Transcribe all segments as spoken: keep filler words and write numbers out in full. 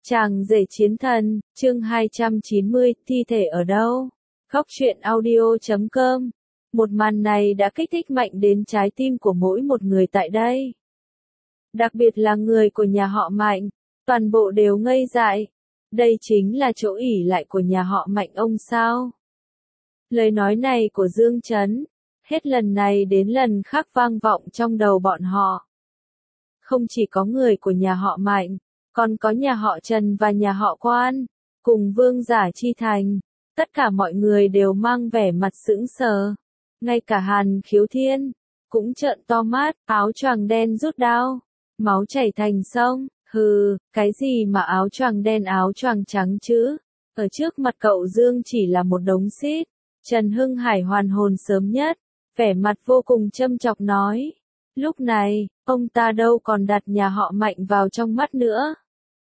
Chàng rể chiến thần, chương hai trăm chín mươi, thi thể ở đâu? Góc truyện audio chấm com. Một màn này đã kích thích mạnh đến trái tim của mỗi một người tại đây. Đặc biệt là người của nhà họ Mạnh, toàn bộ đều ngây dại. Đây chính là chỗ ỷ lại của nhà họ Mạnh ông sao? Lời nói này của Dương Chấn, hết lần này đến lần khác vang vọng trong đầu bọn họ. Không chỉ có người của nhà họ Mạnh, còn có nhà họ Trần và nhà họ Quan, cùng Vương Giả Chi Thành, tất cả mọi người đều mang vẻ mặt sững sờ. Ngay cả Hàn Khiếu Thiên cũng trợn to mắt, áo choàng đen rút đao, máu chảy thành sông. Hừ, cái gì mà áo choàng đen áo choàng trắng chứ? Ở trước mặt cậu Dương chỉ là một đống xít. Trần Hưng Hải hoàn hồn sớm nhất, vẻ mặt vô cùng châm chọc nói. Lúc này, ông ta đâu còn đặt nhà họ Mạnh vào trong mắt nữa.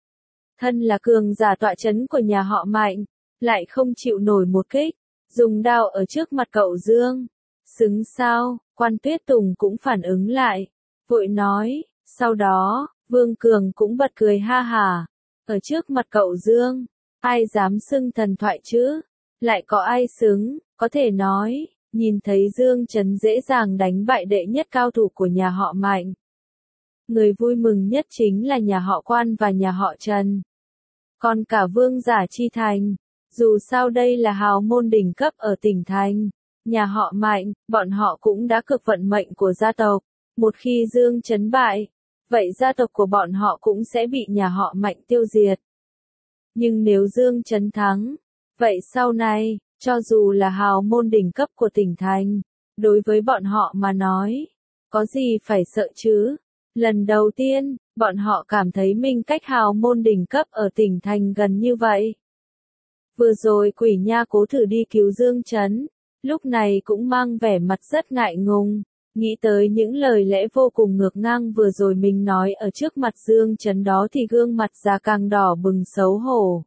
Thân là cường giả tọa chấn của nhà họ Mạnh, lại không chịu nổi một kích, dùng đao ở trước mặt cậu Dương. Xứng sao? Quan Tuyết Tùng cũng phản ứng lại, vội nói, sau đó, Vương Cường cũng bật cười ha hả. Ở trước mặt cậu Dương, ai dám xưng thần thoại chứ? Lại có ai xứng, có thể nói, nhìn thấy Dương Chấn dễ dàng đánh bại đệ nhất cao thủ của nhà họ Mạnh. Người vui mừng nhất chính là nhà họ Quan và nhà họ Trần. Còn cả Vương Giả Chi Thành, dù sao đây là hào môn đỉnh cấp ở tỉnh thành, nhà họ Mạnh, bọn họ cũng đã cực vận mệnh của gia tộc. Một khi Dương Chấn bại, vậy gia tộc của bọn họ cũng sẽ bị nhà họ Mạnh tiêu diệt. Nhưng nếu Dương Chấn thắng, vậy sau này, cho dù là hào môn đỉnh cấp của tỉnh thành, đối với bọn họ mà nói, có gì phải sợ chứ? Lần đầu tiên, bọn họ cảm thấy mình cách hào môn đỉnh cấp ở tỉnh thành gần như vậy. Vừa rồi Quỷ Nha cố thử đi cứu Dương Chấn, lúc này cũng mang vẻ mặt rất ngại ngùng, nghĩ tới những lời lẽ vô cùng ngược ngang vừa rồi mình nói ở trước mặt Dương Chấn đó thì gương mặt già càng đỏ bừng xấu hổ.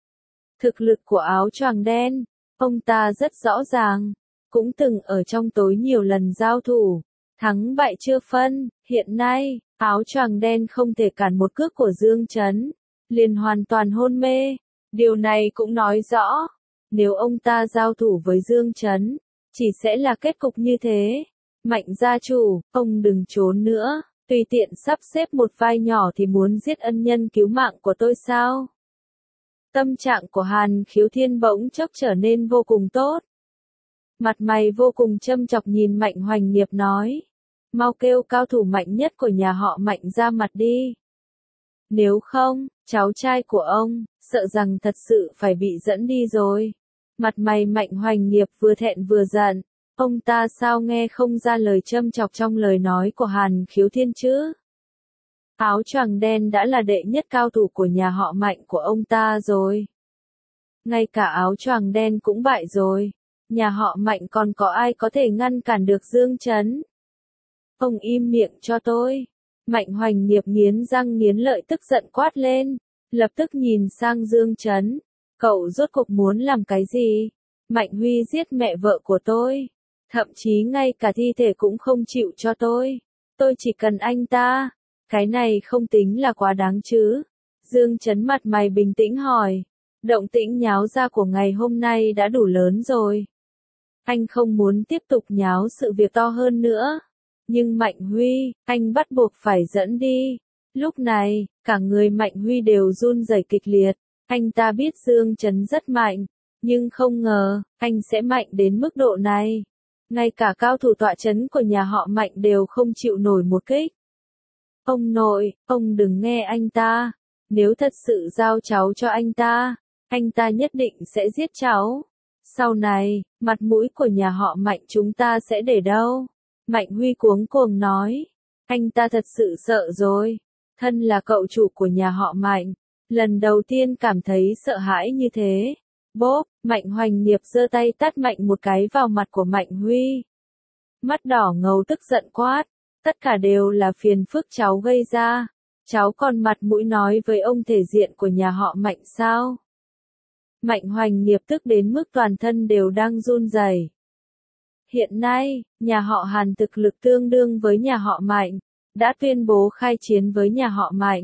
Thực lực của áo choàng đen, ông ta rất rõ ràng, cũng từng ở trong tối nhiều lần giao thủ, thắng bại chưa phân, hiện nay, áo choàng đen không thể cản một cước của Dương Chấn, liền hoàn toàn hôn mê. Điều này cũng nói rõ, nếu ông ta giao thủ với Dương Chấn, chỉ sẽ là kết cục như thế. Mạnh gia chủ, ông đừng trốn nữa, tùy tiện sắp xếp một vai nhỏ thì muốn giết ân nhân cứu mạng của tôi sao? Tâm trạng của Hàn Khiếu Thiên bỗng chốc trở nên vô cùng tốt. Mặt mày vô cùng châm chọc nhìn Mạnh Hoành Nghiệp nói. Mau kêu cao thủ mạnh nhất của nhà họ Mạnh ra mặt đi. Nếu không, cháu trai của ông, sợ rằng thật sự phải bị dẫn đi rồi. Mặt mày Mạnh Hoành Nghiệp vừa thẹn vừa giận. Ông ta sao nghe không ra lời châm chọc trong lời nói của Hàn Khiếu Thiên chứ? Áo choàng đen đã là đệ nhất cao thủ của nhà họ Mạnh của ông ta rồi. Ngay cả áo choàng đen cũng bại rồi. Nhà họ Mạnh còn có ai có thể ngăn cản được Dương Chấn? Ông im miệng cho tôi. Mạnh Hoành Nghiệp nghiến răng nghiến lợi tức giận quát lên. Lập tức nhìn sang Dương Chấn. Cậu rốt cuộc muốn làm cái gì? Mạnh Huy giết mẹ vợ của tôi. Thậm chí ngay cả thi thể cũng không chịu cho tôi. Tôi chỉ cần anh ta. Cái này không tính là quá đáng chứ. Dương Chấn mặt mày bình tĩnh hỏi. Động tĩnh nháo ra của ngày hôm nay đã đủ lớn rồi. Anh không muốn tiếp tục nháo sự việc to hơn nữa. Nhưng Mạnh Huy, anh bắt buộc phải dẫn đi. Lúc này, cả người Mạnh Huy đều run rẩy kịch liệt. Anh ta biết Dương Chấn rất mạnh. Nhưng không ngờ, anh sẽ mạnh đến mức độ này. Ngay cả cao thủ tọa chấn của nhà họ Mạnh đều không chịu nổi một kích. Ông nội, ông đừng nghe anh ta. Nếu thật sự giao cháu cho anh ta, anh ta nhất định sẽ giết cháu. Sau này, mặt mũi của nhà họ Mạnh chúng ta sẽ để đâu? Mạnh Huy cuống cuồng nói. Anh ta thật sự sợ rồi. Thân là cậu chủ của nhà họ Mạnh, lần đầu tiên cảm thấy sợ hãi như thế. Bốp, Mạnh Hoành Nghiệp giơ tay tát mạnh một cái vào mặt của Mạnh Huy. Mắt đỏ ngầu tức giận quát. Tất cả đều là phiền phức cháu gây ra. Cháu còn mặt mũi nói với ông thể diện của nhà họ Mạnh sao? Mạnh Hoành Nghiệp tức đến mức toàn thân đều đang run rẩy. Hiện nay, nhà họ Hàn thực lực tương đương với nhà họ Mạnh, đã tuyên bố khai chiến với nhà họ Mạnh.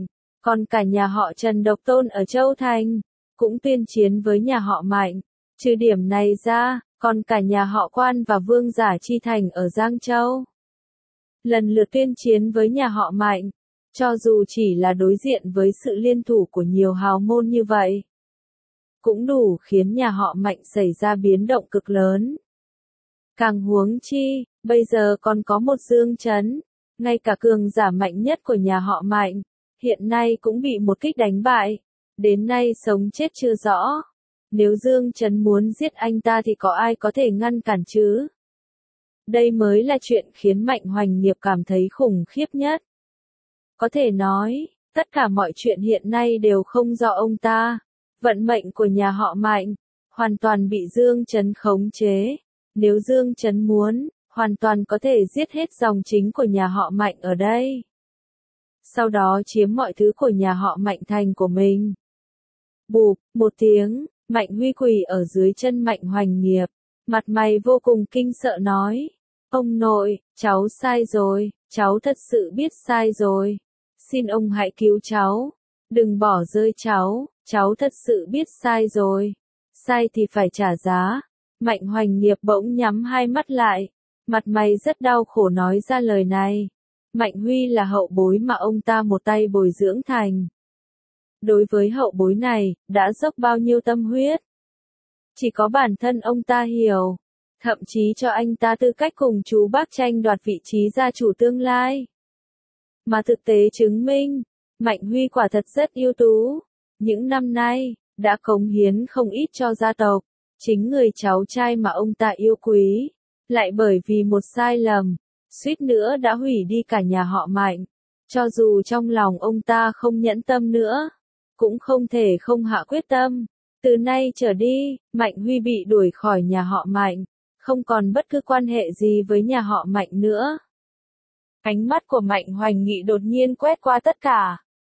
Còn cả nhà họ Trần độc tôn ở Châu Thành, cũng tuyên chiến với nhà họ Mạnh. Trừ điểm này ra, còn cả nhà họ Quan và Vương Giả Chi Thành ở Giang Châu. Lần lượt tuyên chiến với nhà họ Mạnh, cho dù chỉ là đối diện với sự liên thủ của nhiều hào môn như vậy, cũng đủ khiến nhà họ Mạnh xảy ra biến động cực lớn. Càng huống chi, bây giờ còn có một Dương Chấn, ngay cả cường giả mạnh nhất của nhà họ Mạnh, hiện nay cũng bị một kích đánh bại, đến nay sống chết chưa rõ. Nếu Dương Chấn muốn giết anh ta thì có ai có thể ngăn cản chứ? Đây mới là chuyện khiến Mạnh Hoành Nghiệp cảm thấy khủng khiếp nhất. Có thể nói, tất cả mọi chuyện hiện nay đều không do ông ta. Vận mệnh của nhà họ Mạnh, hoàn toàn bị Dương Chấn khống chế. Nếu Dương Chấn muốn, hoàn toàn có thể giết hết dòng chính của nhà họ Mạnh ở đây. Sau đó chiếm mọi thứ của nhà họ Mạnh thành của mình. Bụp, một tiếng, Mạnh Huy quỳ ở dưới chân Mạnh Hoành Nghiệp. Mặt mày vô cùng kinh sợ nói. Ông nội, cháu sai rồi, cháu thật sự biết sai rồi. Xin ông hãy cứu cháu. Đừng bỏ rơi cháu, cháu thật sự biết sai rồi. Sai thì phải trả giá. Mạnh Hoành Nghiệp bỗng nhắm hai mắt lại. Mặt mày rất đau khổ nói ra lời này. Mạnh Huy là hậu bối mà ông ta một tay bồi dưỡng thành. Đối với hậu bối này, đã dốc bao nhiêu tâm huyết. Chỉ có bản thân ông ta hiểu. Thậm chí cho anh ta tư cách cùng chú bác tranh đoạt vị trí gia chủ tương lai. Mà thực tế chứng minh, Mạnh Huy quả thật rất ưu tú. Những năm nay, đã cống hiến không ít cho gia tộc. Chính người cháu trai mà ông ta yêu quý, lại bởi vì một sai lầm, suýt nữa đã hủy đi cả nhà họ Mạnh. Cho dù trong lòng ông ta không nhẫn tâm nữa, cũng không thể không hạ quyết tâm. Từ nay trở đi, Mạnh Huy bị đuổi khỏi nhà họ Mạnh, không còn bất cứ quan hệ gì với nhà họ Mạnh nữa. Ánh mắt của Mạnh Hoành Nghị đột nhiên quét qua tất cả.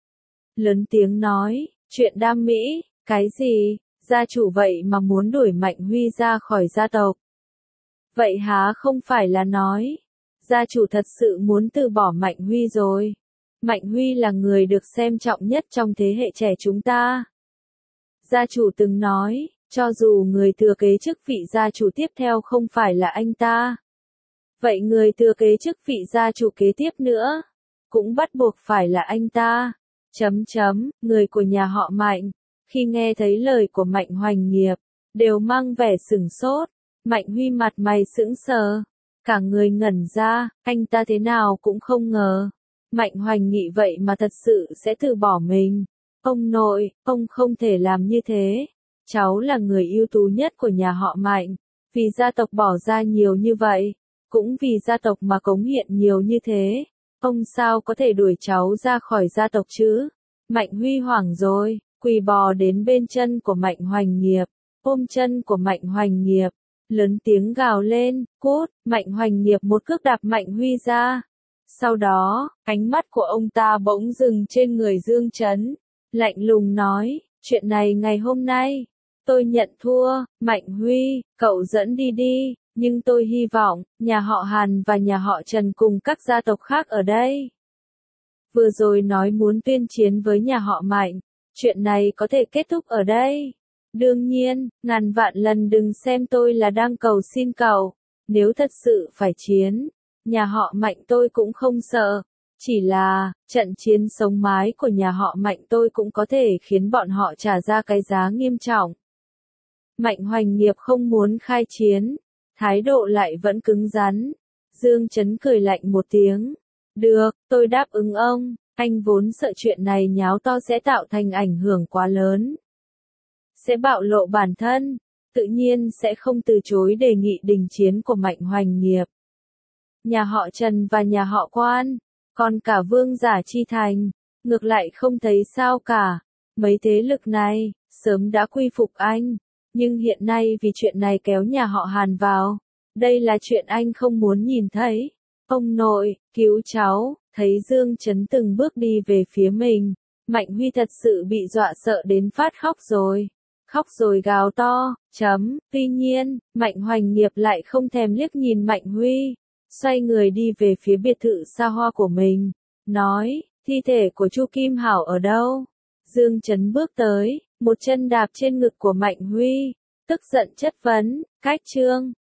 Lớn tiếng nói, chuyện đam mỹ, cái gì, gia chủ vậy mà muốn đuổi Mạnh Huy ra khỏi gia tộc. Vậy há không phải là nói, gia chủ thật sự muốn từ bỏ Mạnh Huy rồi. Mạnh Huy là người được xem trọng nhất trong thế hệ trẻ chúng ta. Gia chủ từng nói, cho dù người thừa kế chức vị gia chủ tiếp theo không phải là anh ta, vậy người thừa kế chức vị gia chủ kế tiếp nữa, cũng bắt buộc phải là anh ta. Chấm chấm, người của nhà họ Mạnh, khi nghe thấy lời của Mạnh Hoành Nghiệp, đều mang vẻ sửng sốt. Mạnh Huy mặt mày sững sờ, cả người ngẩn ra, anh ta thế nào cũng không ngờ. Mạnh Hoành Nghị vậy mà thật sự sẽ từ bỏ mình. Ông nội, ông không thể làm như thế. Cháu là người ưu tú nhất của nhà họ Mạnh, vì gia tộc bỏ ra nhiều như vậy, cũng vì gia tộc mà cống hiến nhiều như thế. Ông sao có thể đuổi cháu ra khỏi gia tộc chứ? Mạnh Huy hoảng rồi, quỳ bò đến bên chân của Mạnh Hoành Nghiệp, ôm chân của Mạnh Hoành Nghiệp, lớn tiếng gào lên, cút. Mạnh Hoành Nghiệp một cước đạp Mạnh Huy ra. Sau đó, ánh mắt của ông ta bỗng dừng trên người Dương Chấn, lạnh lùng nói, chuyện này ngày hôm nay, tôi nhận thua. Mạnh Huy, cậu dẫn đi đi, nhưng tôi hy vọng, nhà họ Hàn và nhà họ Trần cùng các gia tộc khác ở đây. Vừa rồi nói muốn tuyên chiến với nhà họ Mạnh, chuyện này có thể kết thúc ở đây. Đương nhiên, ngàn vạn lần đừng xem tôi là đang cầu xin cậu. Nếu thật sự phải chiến, nhà họ Mạnh tôi cũng không sợ. Chỉ là, trận chiến sống mái của nhà họ Mạnh tôi cũng có thể khiến bọn họ trả ra cái giá nghiêm trọng. Mạnh Hoành Nghiệp không muốn khai chiến, thái độ lại vẫn cứng rắn. Dương Chấn cười lạnh một tiếng. Được, tôi đáp ứng ông, anh vốn sợ chuyện này nháo to sẽ tạo thành ảnh hưởng quá lớn. Sẽ bạo lộ bản thân, tự nhiên sẽ không từ chối đề nghị đình chiến của Mạnh Hoành Nghiệp. Nhà họ Trần và nhà họ Quan, còn cả Vương Giả Chi Thành, ngược lại không thấy sao cả. Mấy thế lực này, sớm đã quy phục anh, nhưng hiện nay vì chuyện này kéo nhà họ Hàn vào. Đây là chuyện anh không muốn nhìn thấy. Ông nội, cứu cháu. Thấy Dương Chấn từng bước đi về phía mình, Mạnh Huy thật sự bị dọa sợ đến phát khóc rồi. Khóc rồi gào to, chấm. Tuy nhiên, Mạnh Hoành Nghiệp lại không thèm liếc nhìn Mạnh Huy, xoay người đi về phía biệt thự xa hoa của mình, nói, Thi thể của Chu Kim Hảo ở đâu? Dương Chấn bước tới, một chân đạp trên ngực của Mạnh Huy, tức giận chất vấn, Cách Trương,